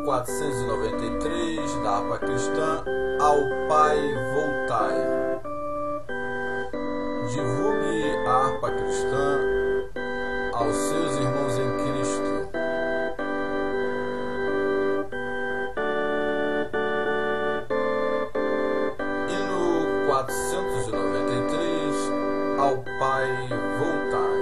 493 da harpa cristã, Ao Pai Voltai. Divulgue a harpa cristã aos seus irmãos em Cristo. Hino 493, Ao Pai Voltai.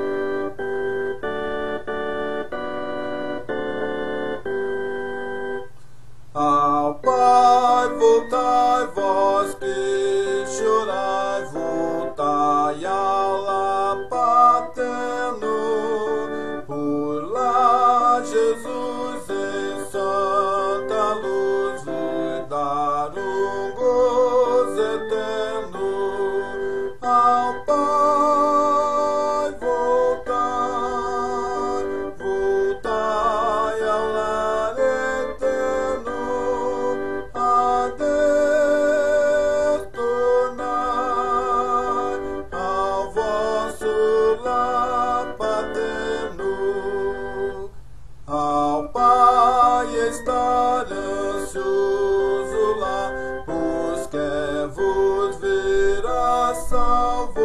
Ao Pai voltai, vós que chorai, voltai à paterno. Por lá Jesus em santa luz vos dar gozo eterno. Ao Pai voltai, voltai ao lar eterno. A Deus tornai, ao vosso lar paterno. Ao Pai estar ansioso lá, pois quer vos ver a salvo.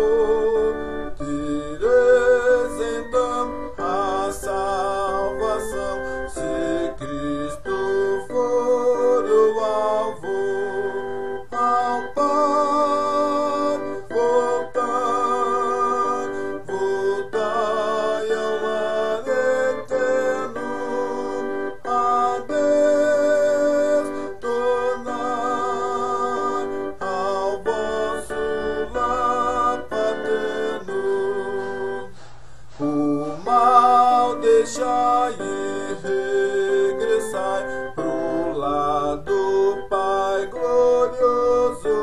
Direis então a salvação, se Cristo for o alvo. Ao Pai voltai, voltai ao lar eterno. A Deus tornai, ao vosso lar paterno. O mal deixai e regressai pro lado Pai glorioso.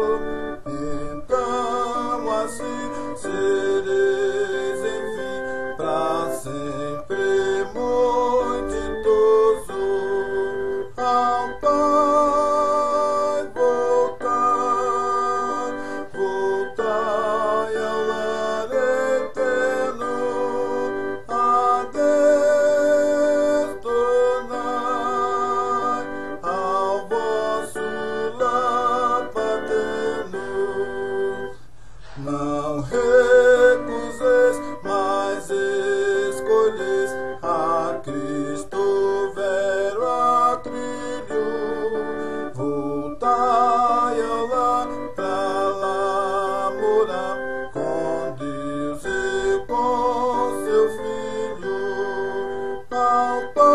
Então assim sereis enfim pra sempre muito ditoso. Ao Pai voltai, voltai ao lar eterno. A Deus tornai, ao vosso lar paterno. Não recuseis, mas escolheis a Cristo vero a trilho. Voltai ao lar pra lá morar com Deus e com seu Filho. Ao Pai